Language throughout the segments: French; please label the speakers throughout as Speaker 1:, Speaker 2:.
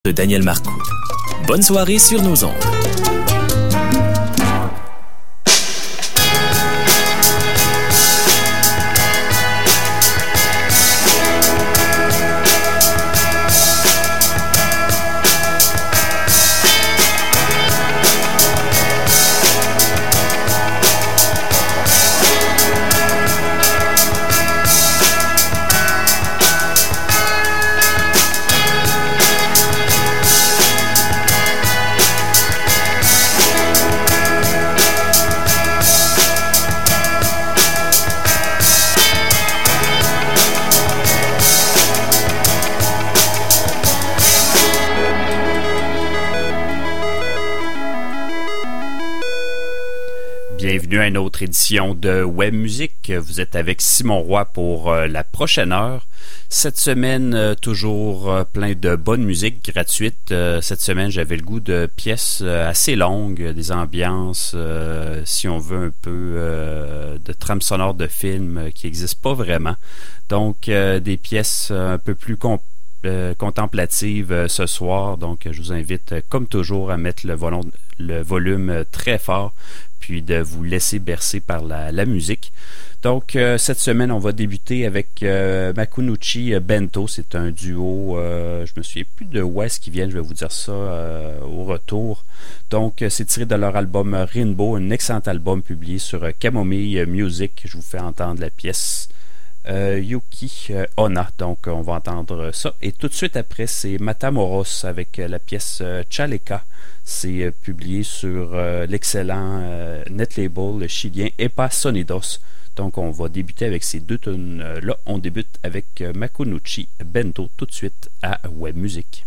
Speaker 1: de Daniel Marcoux. Bonne soirée sur nos ondes.
Speaker 2: Bienvenue à une autre édition de Web Musique. Vous êtes avec Simon Roy pour la prochaine heure. Cette semaine, toujours plein de bonne musique gratuite. Cette semaine, j'avais le goût de pièces assez longues, des ambiances, si on veut un peu de trame sonore de films qui n'existent pas vraiment. Donc, des pièces un peu plus contemplatives ce soir. Donc, je vous invite, comme toujours, à mettre le volume très fort, puis de vous laisser bercer par la musique. Donc, cette semaine, on va débuter avec Makunouchi Bento. C'est un duo, je me souviens plus de où est-ce qu'ils viennent, je vais vous dire ça au retour. Donc, c'est tiré de leur album Rainbow, un excellent album publié sur Camomille Music. Je vous fais entendre la pièce Yuki Onna. Donc, on va entendre ça. Et tout de suite après, c'est Matamoros avec la pièce Chaleka. C'est publié sur l'excellent netlabel chilien Epa Sonidos. Donc, on va débuter avec ces deux tunes-là. On débute avec Makunouchi Bento tout de suite à Web Music.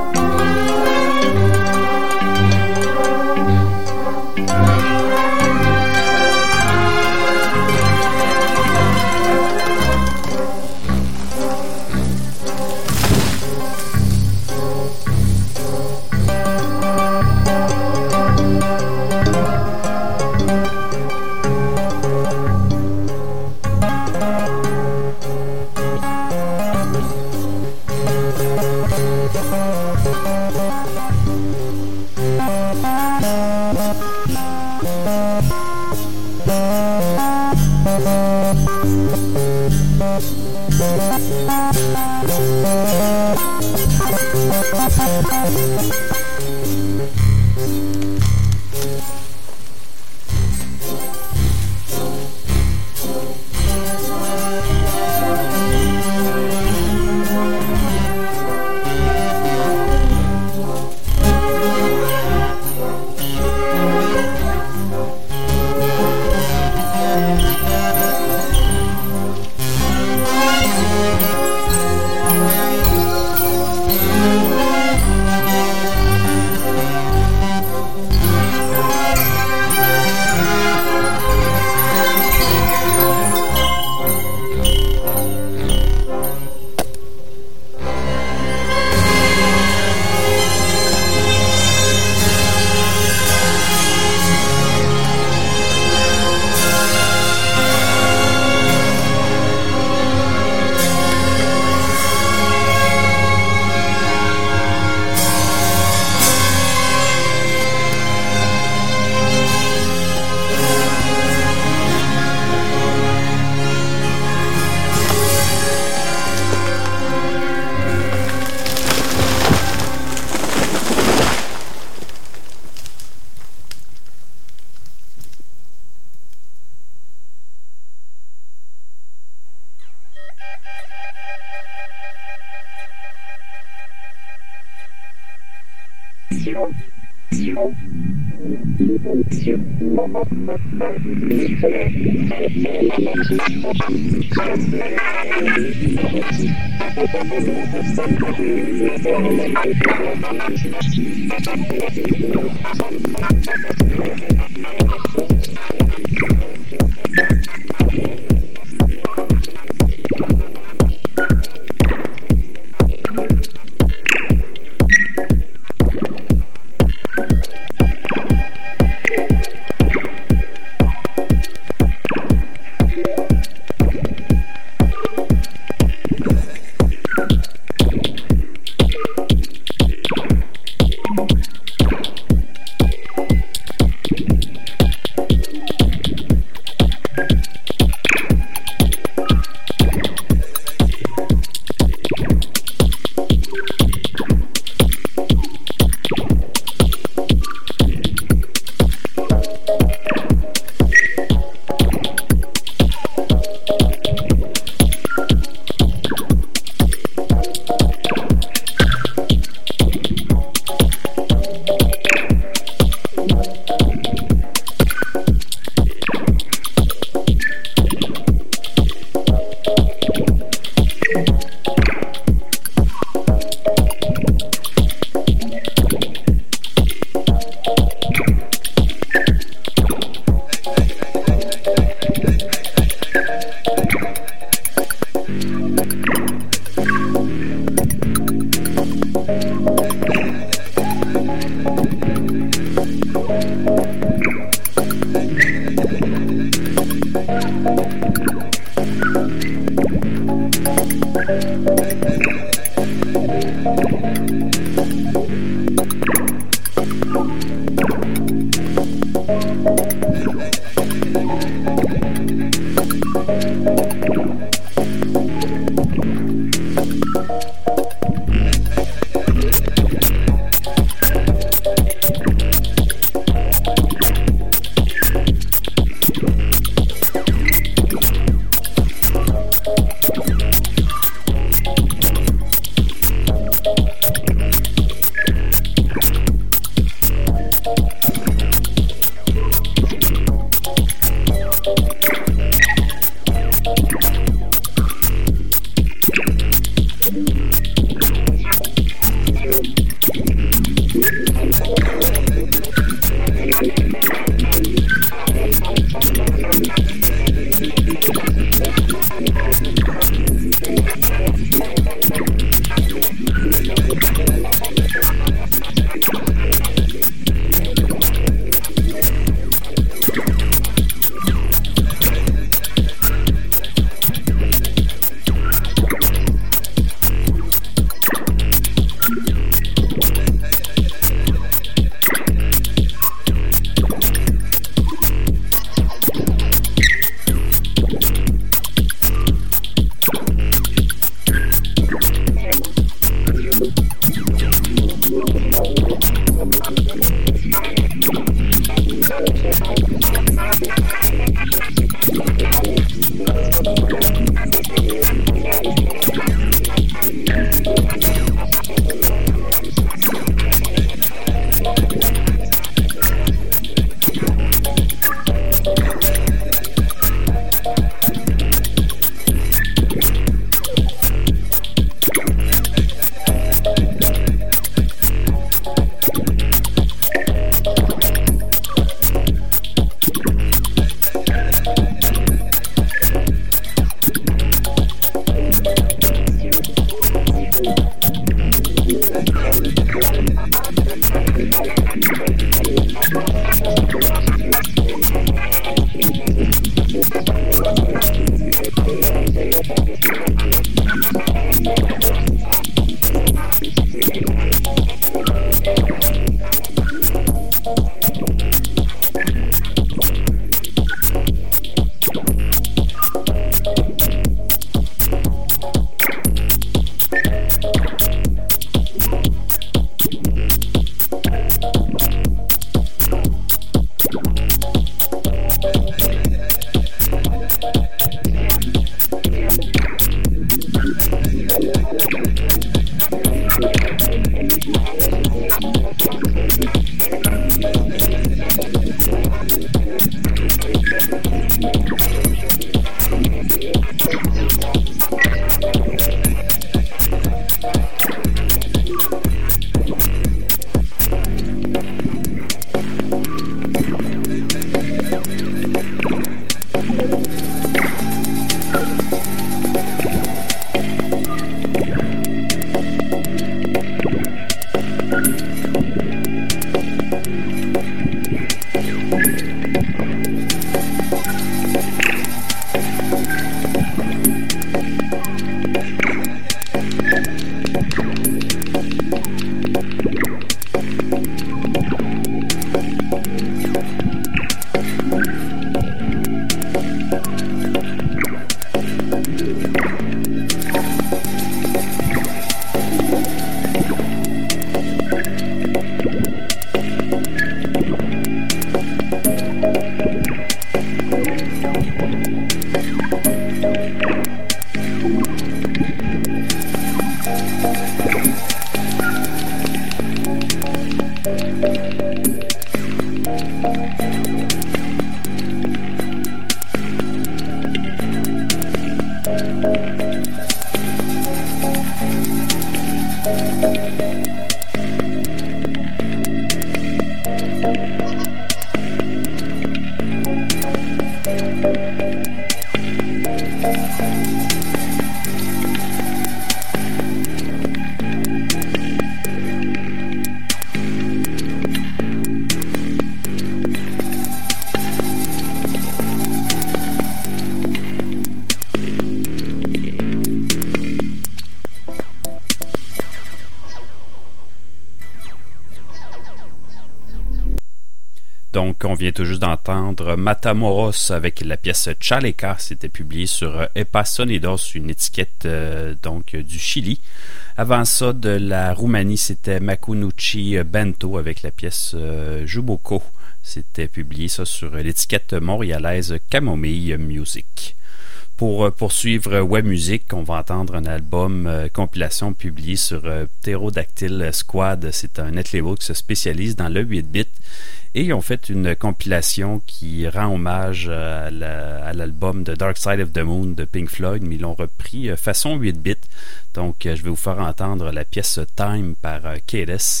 Speaker 2: Donc, on vient tout juste d'entendre Matamoros avec la pièce Chaleka. C'était publié sur Epa Sonidos, une étiquette donc du Chili. Avant ça, de la Roumanie, c'était Makunuchi Bento avec la pièce Juboko. C'était publié ça sur l'étiquette montréalaise Camomille Music. Pour poursuivre Web Music, on va entendre un album compilation publié sur Pterodactyl Squad. C'est un net label qui se spécialise dans le 8-bit. Et ils ont fait une compilation qui rend hommage à l'album de Dark Side of the Moon de Pink Floyd, mais ils l'ont repris façon 8-bit. Donc, je vais vous faire entendre la pièce Time par Kades.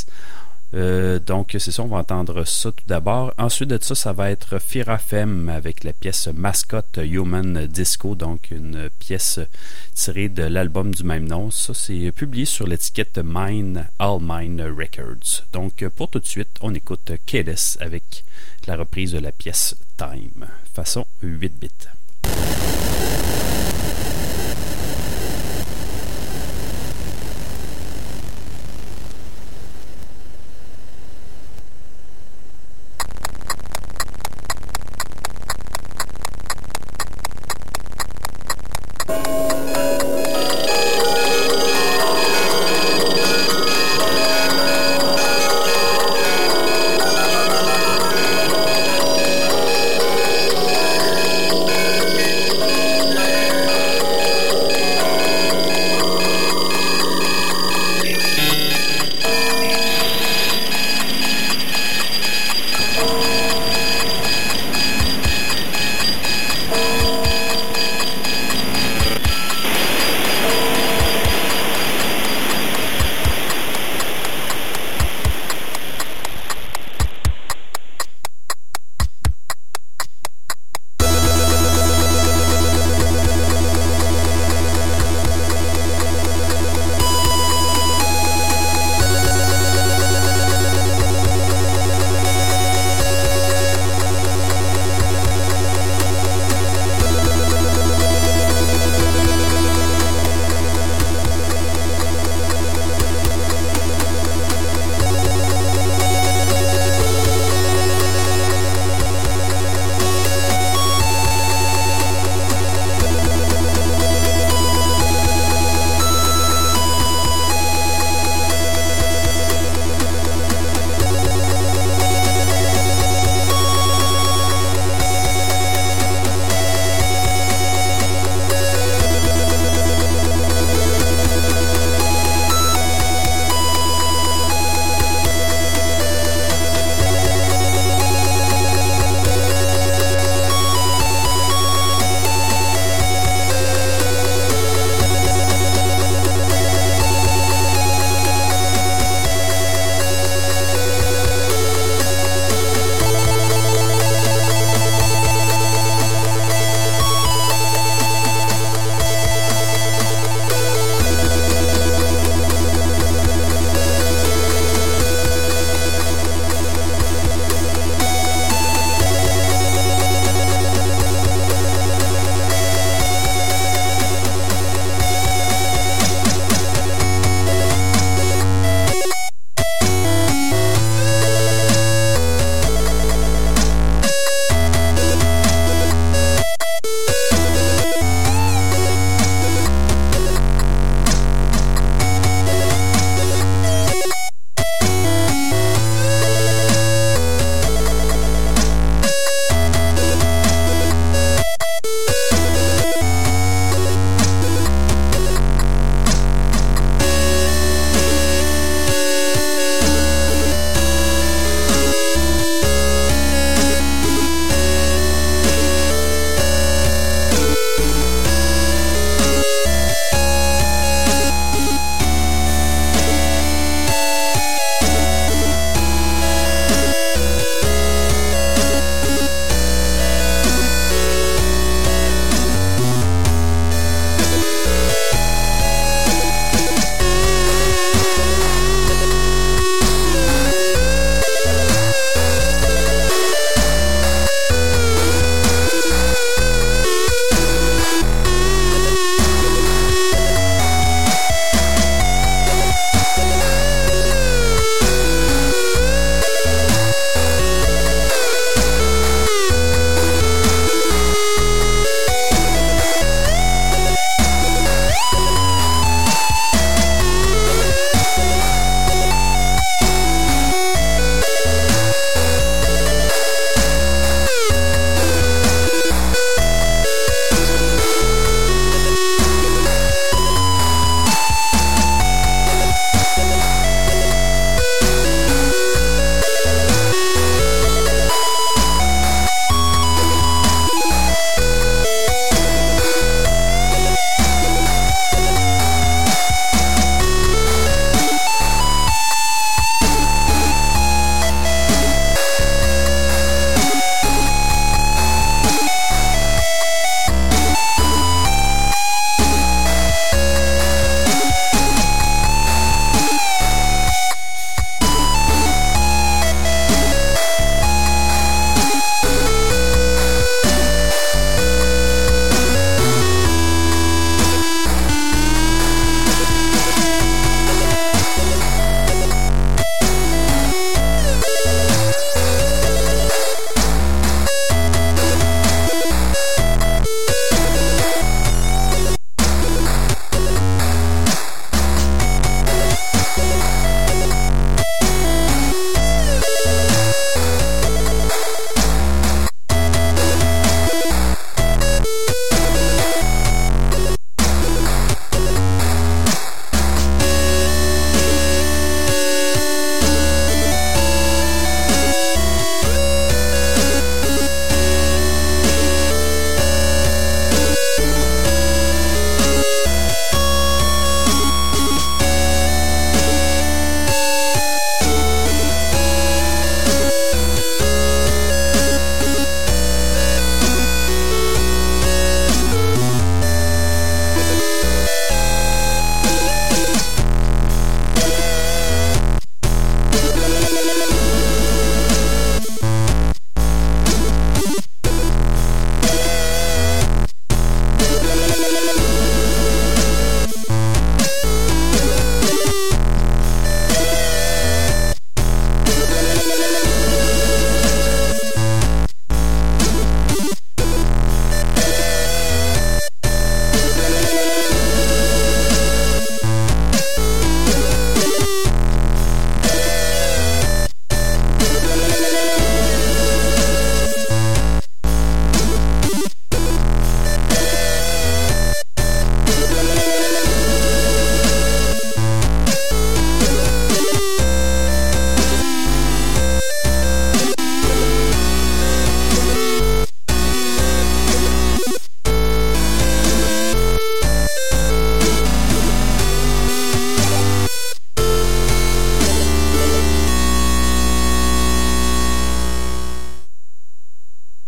Speaker 2: Donc, c'est ça, on va entendre ça tout d'abord. Ensuite de ça, ça va être Firafem avec la pièce Mascot Human Disco, donc une pièce tirée de l'album du même nom. Ça, c'est publié sur l'étiquette Mine, All Mine Records. Donc, pour tout de suite, on écoute Kades avec la reprise de la pièce Time, façon 8-bit.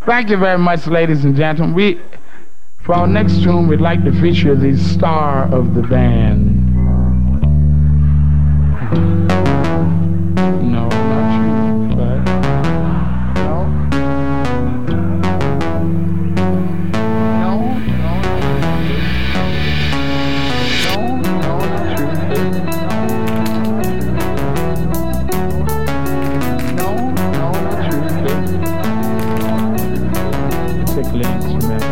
Speaker 3: Thank you very much, ladies and gentlemen. For our next tune, we'd like to feature the star of the band. No, not you, but no. No, not you. No, not you. Particular instrument.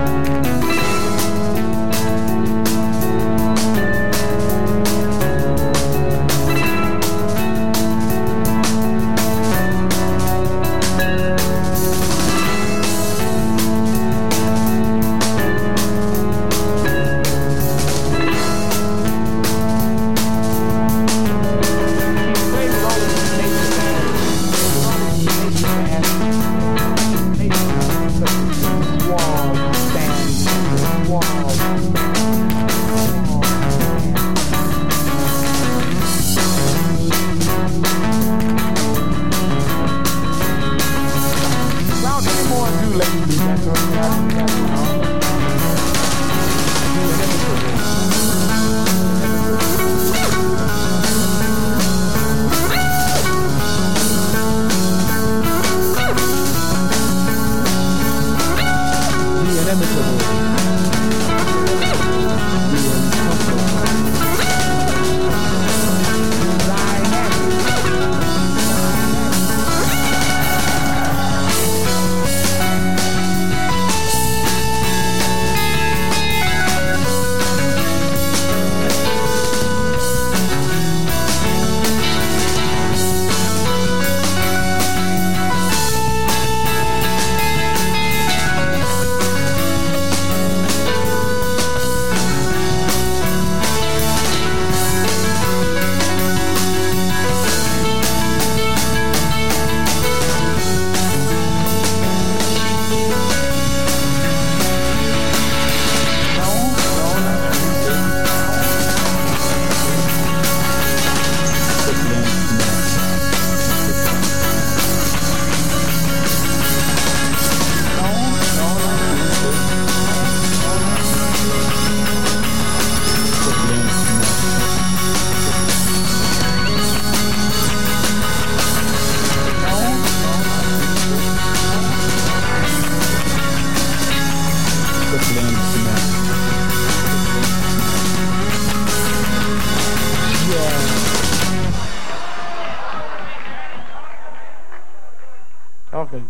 Speaker 3: Okay.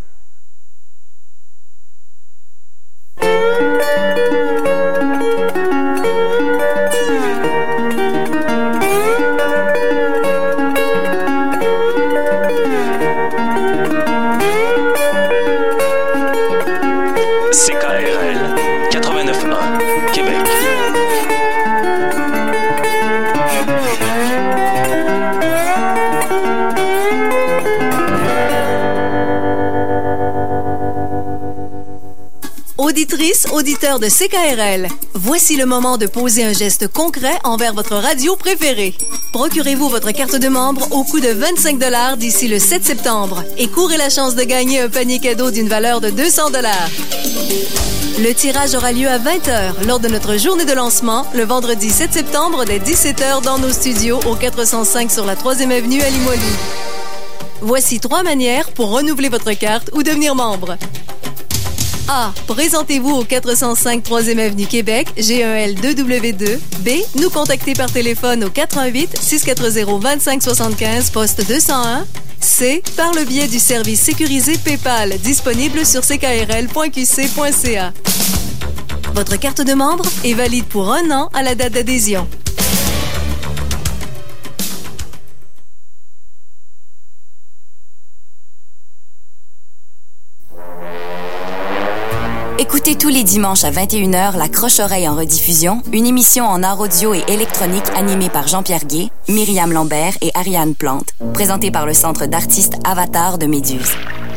Speaker 1: CKRL 89.1 Québec.
Speaker 4: Auditrices, auditeurs de CKRL, voici le moment de poser un geste concret envers votre radio préférée. Procurez-vous votre carte de membre au coût de 25 $ d'ici le 7 septembre et courez la chance de gagner un panier cadeau d'une valeur de 200 $. Le tirage aura lieu à 20h lors de notre journée de lancement, le vendredi 7 septembre dès 17h dans nos studios au 405 sur la 3e avenue à Limoilou. Voici 3 manières pour renouveler votre carte ou devenir membre. A. Présentez-vous au 405 3e Avenue Québec, G1L2W2. B. Nous contacter par téléphone au 88 640 25 75, poste 201. C. Par le biais du service sécurisé PayPal, disponible sur ckrl.qc.ca. Votre carte de membre est valide pour 1 an à la date d'adhésion.
Speaker 5: Écoutez tous les dimanches à 21h La Croche-Oreille en rediffusion, une émission en art audio et électronique animée par Jean-Pierre Gué, Myriam Lambert et Ariane Plante, présentée par le Centre d'artistes Avatar de Méduse.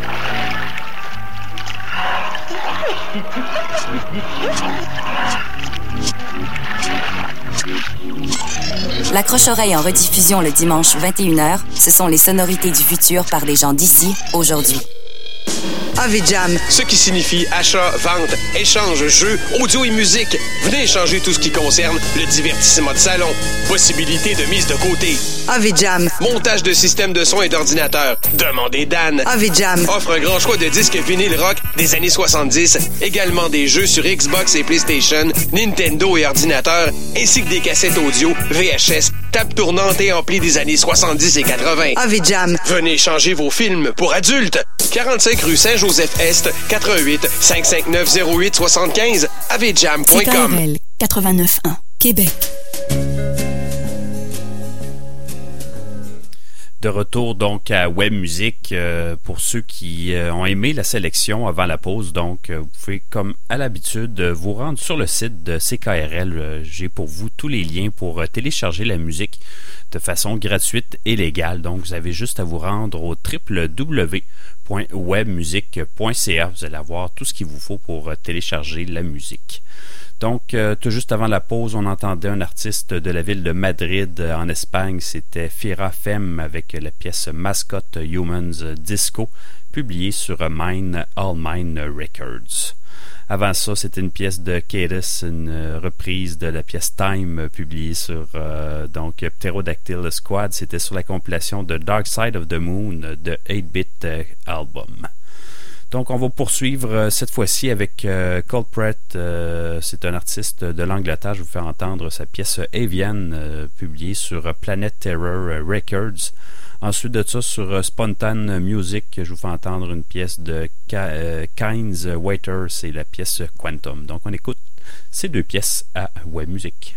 Speaker 5: La Croche-Oreille en rediffusion le dimanche 21h, ce sont les sonorités du futur par des gens d'ici, aujourd'hui.
Speaker 6: AVJam.
Speaker 7: Ce qui signifie achat, vente, échange, jeux, audio et musique. Venez échanger tout ce qui concerne le divertissement de salon. Possibilité de mise de côté.
Speaker 6: AVJam.
Speaker 7: Montage de systèmes de son et d'ordinateurs. Demandez Dan.
Speaker 6: AVJam.
Speaker 7: Offre un grand choix de disques vinyle rock des années 70. Également des jeux sur Xbox et PlayStation, Nintendo et ordinateurs, ainsi que des cassettes audio, VHS, table tournante et ampli des années 70 et 80.
Speaker 6: AVJam.
Speaker 7: Venez changer vos films pour adultes. 45 rue Saint-Joseph-Est, 88 559 08 75, avjam.com.
Speaker 5: CKRL 89.1, Québec.
Speaker 2: De retour donc à Web Musique pour ceux qui ont aimé la sélection avant la pause. Donc, vous pouvez, comme à l'habitude, vous rendre sur le site de CKRL. J'ai pour vous tous les liens pour télécharger la musique de façon gratuite et légale. Donc, vous avez juste à vous rendre au www.webmusique.ca. Vous allez avoir tout ce qu'il vous faut pour télécharger la musique. Donc, tout juste avant la pause, on entendait un artiste de la ville de Madrid, en Espagne. C'était Fira Femme avec la pièce Mascot Humans Disco, publiée sur Mine All Mine Records. Avant ça, c'était une pièce de Cadis, une reprise de la pièce Time, publiée sur Pterodactyl Squad. C'était sur la compilation de Dark Side of the Moon de 8-Bit Album. Donc, on va poursuivre cette fois-ci avec Culprit. C'est un artiste de l'Angleterre. Je vais vous faire entendre sa pièce Avian, publiée sur Planet Terror Records. Ensuite de ça, sur Spontan Music, je vous fais entendre une pièce de Kynes Waiter. C'est la pièce Quantum. Donc, on écoute ces deux pièces à Web Music.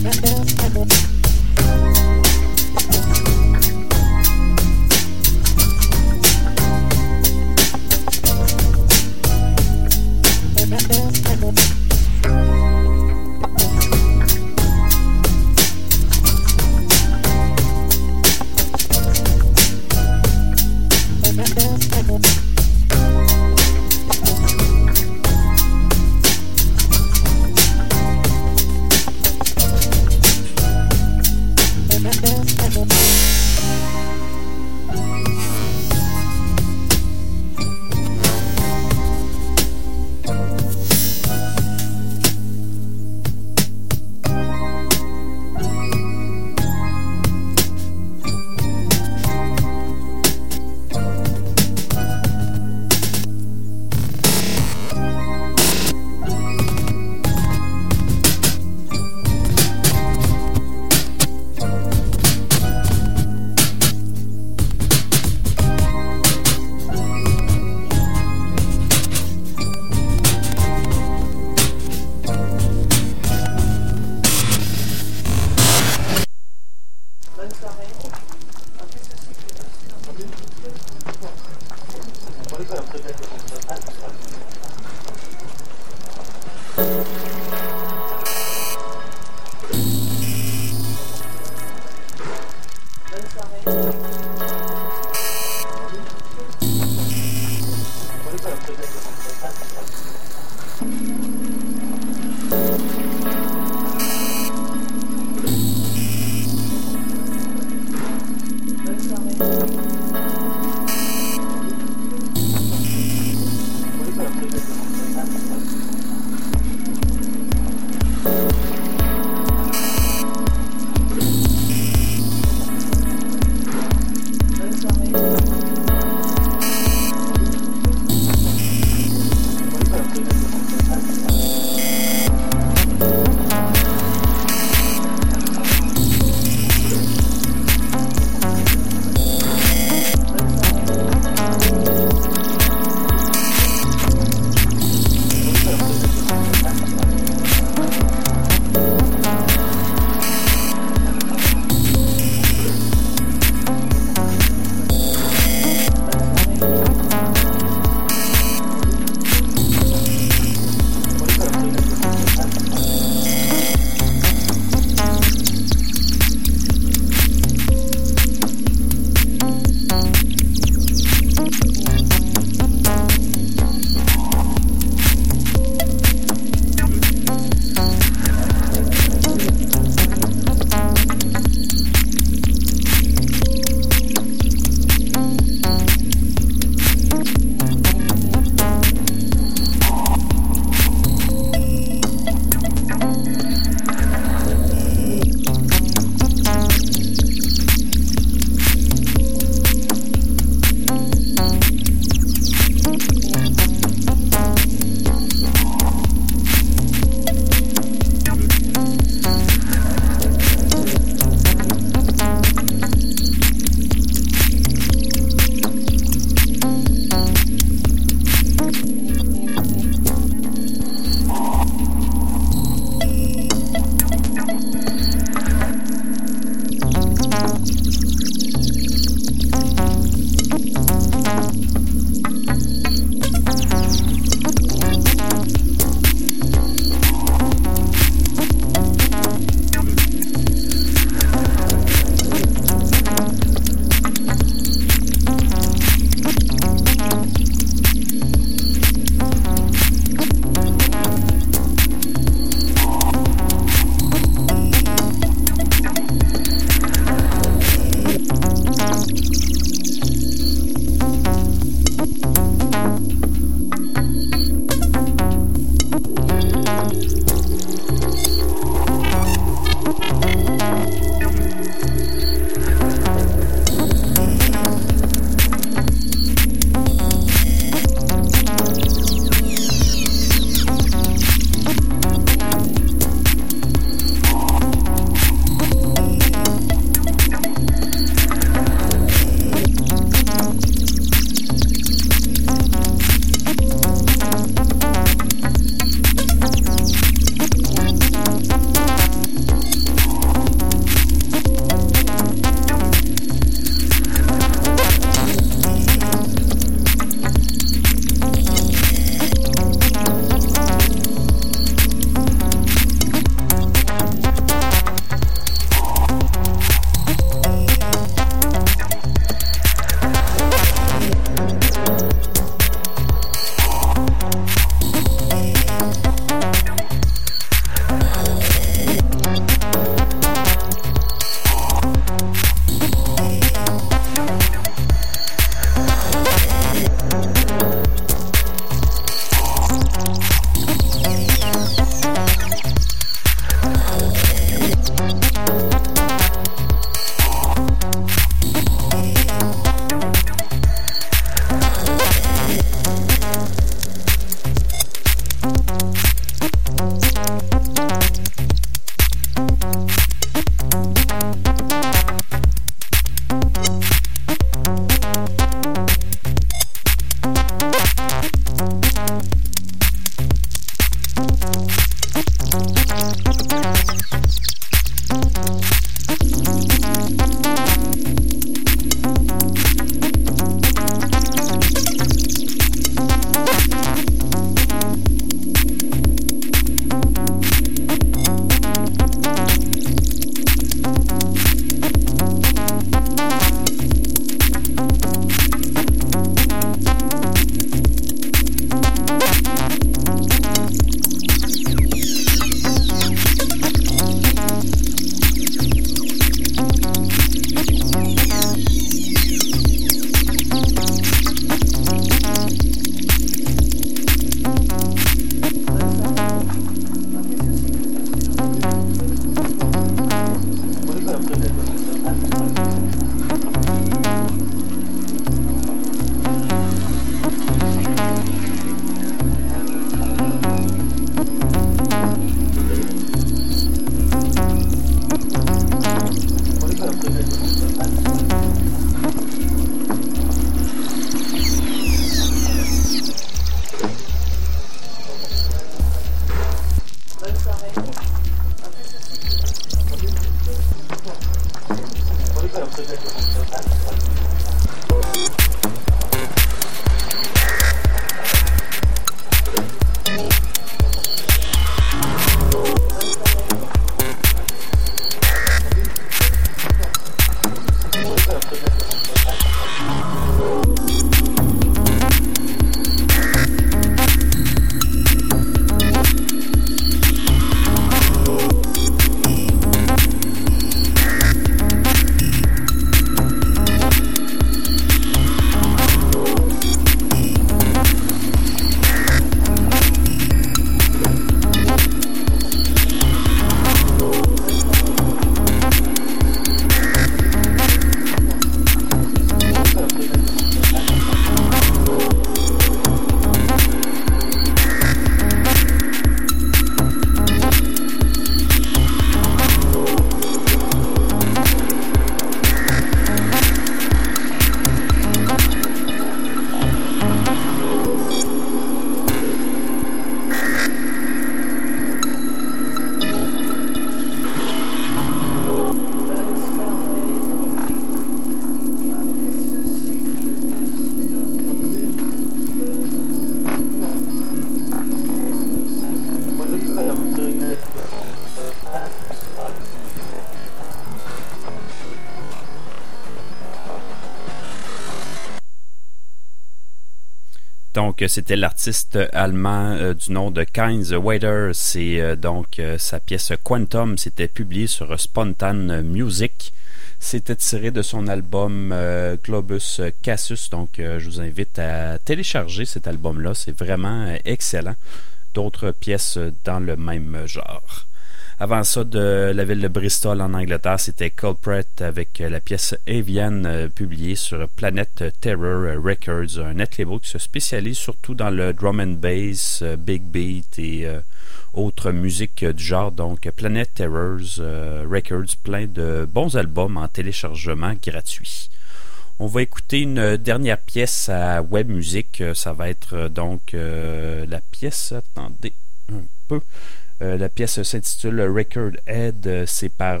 Speaker 2: Donc, c'était l'artiste allemand du nom de Keins Wader. C'est donc sa pièce Quantum. C'était publié sur Spontan Music. C'était tiré de son album Globus Casus. Donc, je vous invite à télécharger cet album-là. C'est vraiment excellent. D'autres pièces dans le même genre. Avant ça, de la ville de Bristol en Angleterre, c'était Culprit avec la pièce Avian publiée sur Planet Terror Records, un net label qui se spécialise surtout dans le drum and bass, big beat et autres musiques du genre. Donc Planet Terror Records, plein de bons albums en téléchargement gratuit. On va écouter une dernière pièce à Web Music. Ça va être donc la pièce, attendez un peu. La pièce s'intitule Record Head, c'est par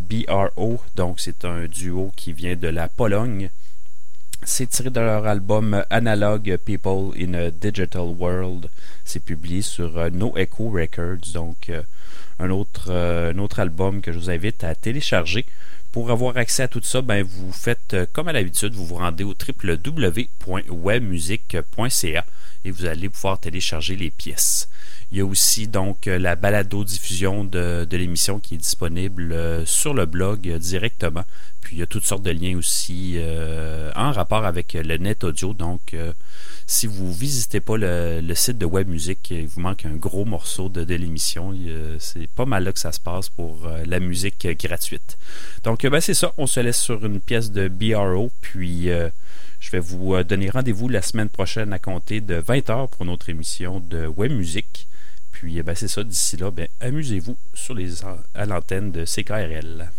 Speaker 2: BRO, donc c'est un duo qui vient de la Pologne. C'est tiré de leur album Analog People in a Digital World. C'est publié sur No Echo Records, donc un autre album que je vous invite à télécharger. Pour avoir accès à tout ça, vous faites comme à l'habitude, vous vous rendez au www.webmusic.ca et vous allez pouvoir télécharger les pièces. Il y a aussi donc la balado-diffusion de l'émission qui est disponible sur le blog directement. Puis il y a toutes sortes de liens aussi en rapport avec le net audio. Donc si vous ne visitez pas le site de Web Music, il vous manque un gros morceau de l'émission. C'est pas mal là que ça se passe pour la musique gratuite. Donc c'est ça, on se laisse sur une pièce de BRO. Puis je vais vous donner rendez-vous la semaine prochaine à compter de 20h pour notre émission de Web Music. Puis c'est ça, d'ici là, amusez-vous à l'antenne de CKRL.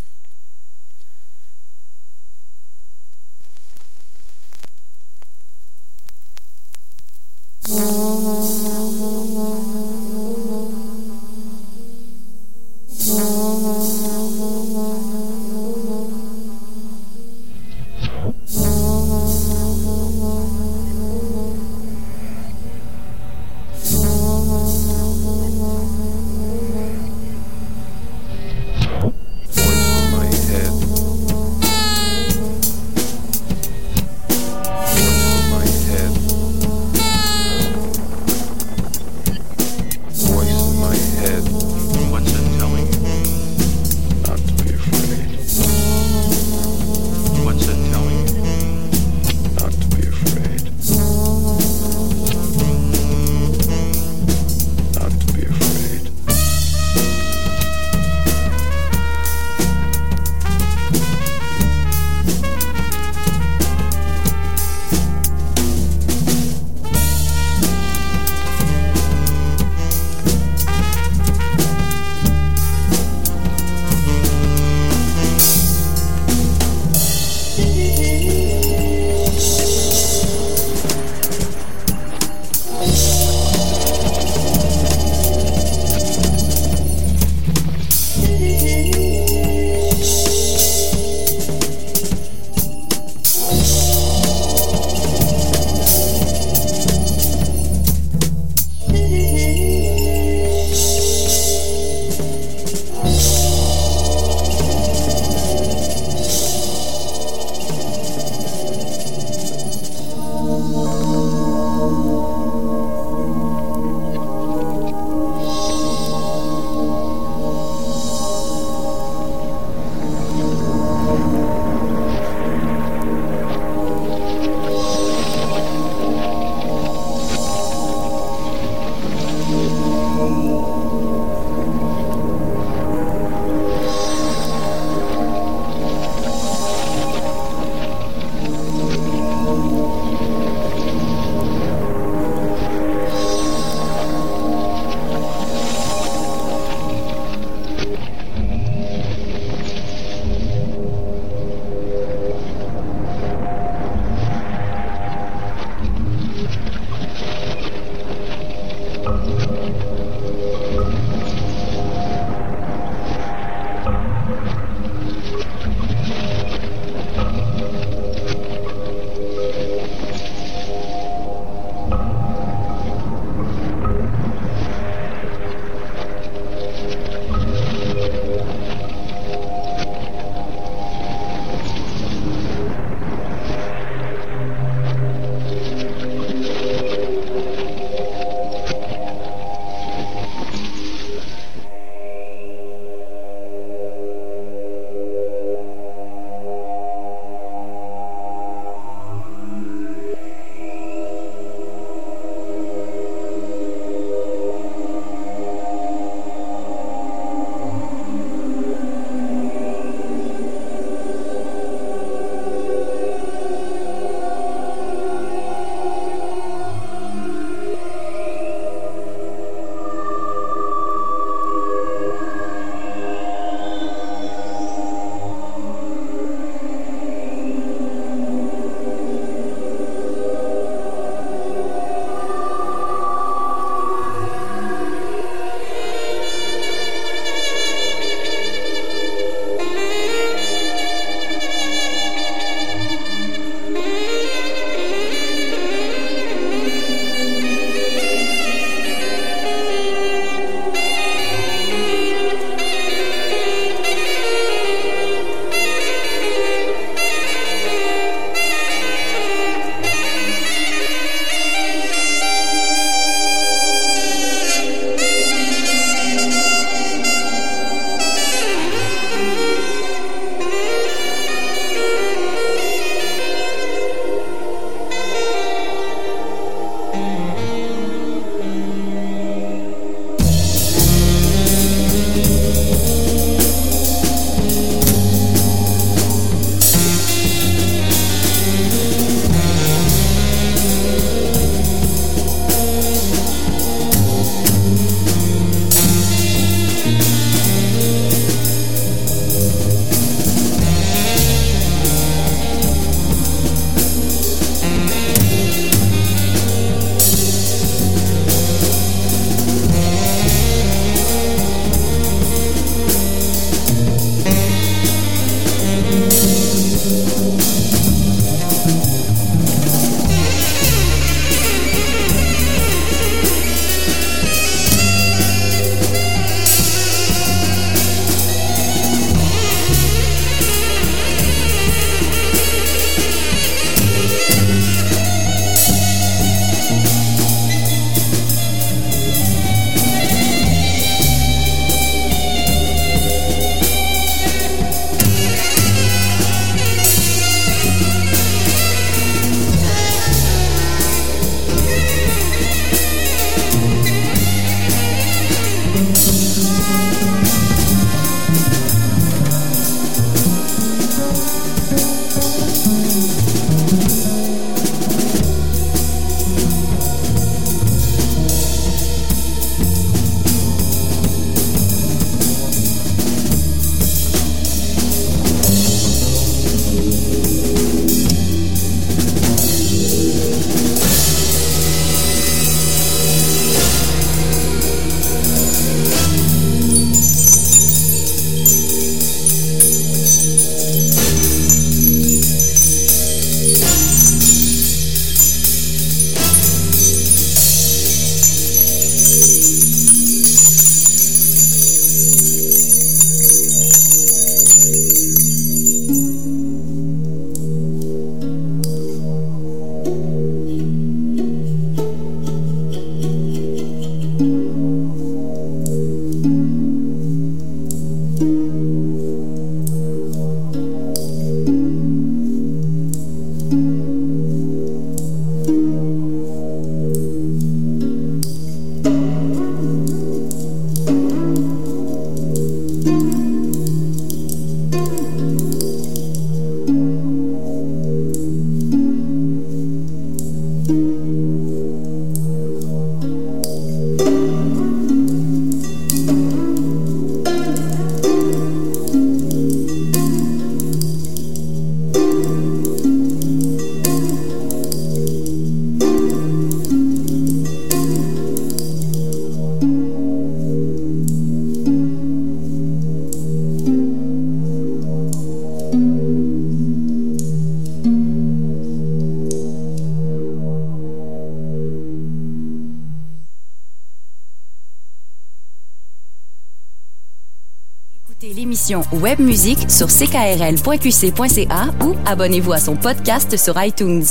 Speaker 5: L'émission Web Musique sur ckrl.qc.ca ou abonnez-vous à son podcast sur iTunes.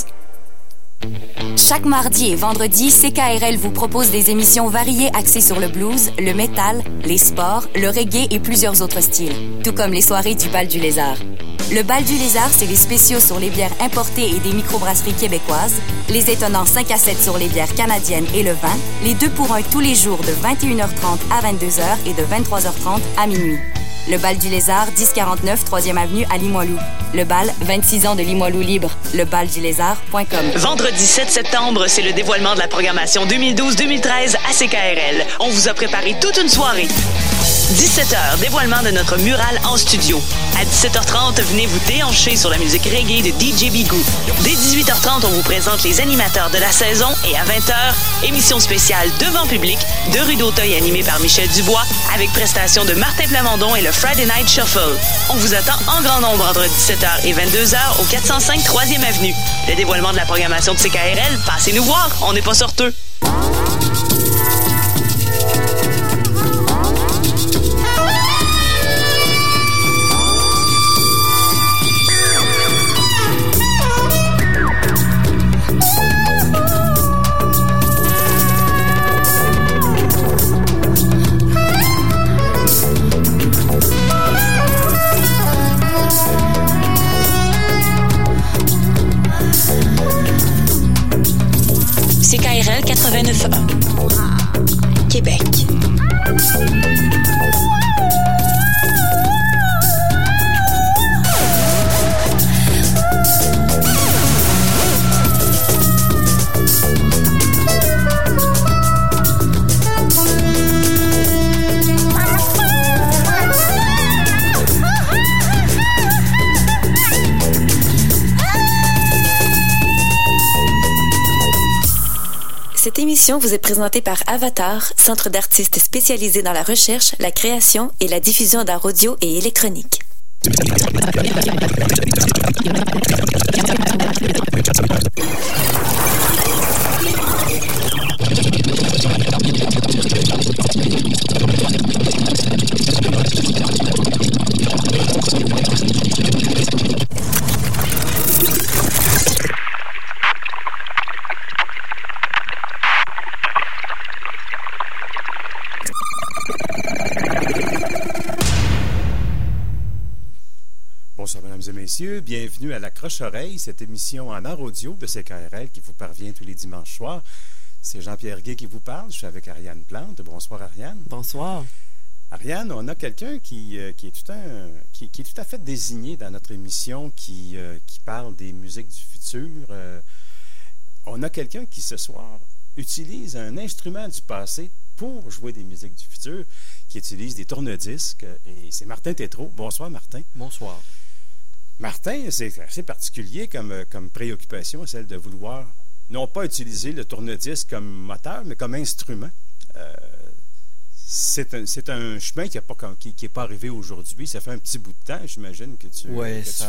Speaker 5: Chaque mardi et vendredi, CKRL vous propose des émissions variées axées sur le blues, le métal, les sports, le reggae et plusieurs autres styles, tout comme les soirées du Bal du Lézard. Le Bal du Lézard, c'est les spéciaux sur les bières importées et des microbrasseries québécoises, les étonnants 5 à 7 sur les bières canadiennes et le vin, les 2 pour 1 tous les jours de 21h30 à 22h et de 23h30 à minuit. Le Bal du Lézard, 1049 3e Avenue à Limoilou. Le Bal, 26 ans de Limoilou libre. Lebaldulézard.com.
Speaker 6: Vendredi 7 septembre, c'est le dévoilement de la programmation 2012-2013 à CKRL. On vous a préparé toute une soirée. 17h, dévoilement de notre mural en studio. À 17h30, venez vous déhancher sur la musique reggae de DJ Bigou. Dès 18h30, on vous présente les animateurs de la saison et à 20h, émission spéciale devant public de Rue d'Auteuil animée par Michel Dubois avec prestation de Martin Plamondon et le Friday Night Shuffle. On vous attend en grand nombre entre 17h et 22h au 405 3e Avenue. Le dévoilement de la programmation de CKRL, passez nous voir, on n'est pas sorteux. CKRL 89.1 Québec.
Speaker 8: Cette émission vous est présentée par Avatar, centre d'artistes spécialisé dans la recherche, la création et la diffusion d'art audio et électronique.
Speaker 9: Bonsoir, mesdames et messieurs. Bienvenue à La Croche-Oreille, cette émission en art audio de CKRL qui vous parvient tous les dimanches soirs. C'est Jean-Pierre Gué qui vous parle. Je suis avec Ariane Plante. Bonsoir, Ariane.
Speaker 10: Bonsoir.
Speaker 9: Ariane, on a quelqu'un qui est tout à fait désigné dans notre émission qui parle des musiques du futur. On a quelqu'un qui, ce soir, utilise un instrument du passé pour jouer des musiques du futur, qui utilise des tourne-disques. Et c'est Martin Tétrault. Bonsoir, Martin.
Speaker 10: Bonsoir.
Speaker 9: Martin, c'est assez particulier comme préoccupation, celle de vouloir non pas utiliser le tourne-disque comme moteur, mais comme instrument. C'est un chemin qui n'est pas arrivé aujourd'hui. Ça fait un petit bout de temps, j'imagine, que tu...
Speaker 10: Oui,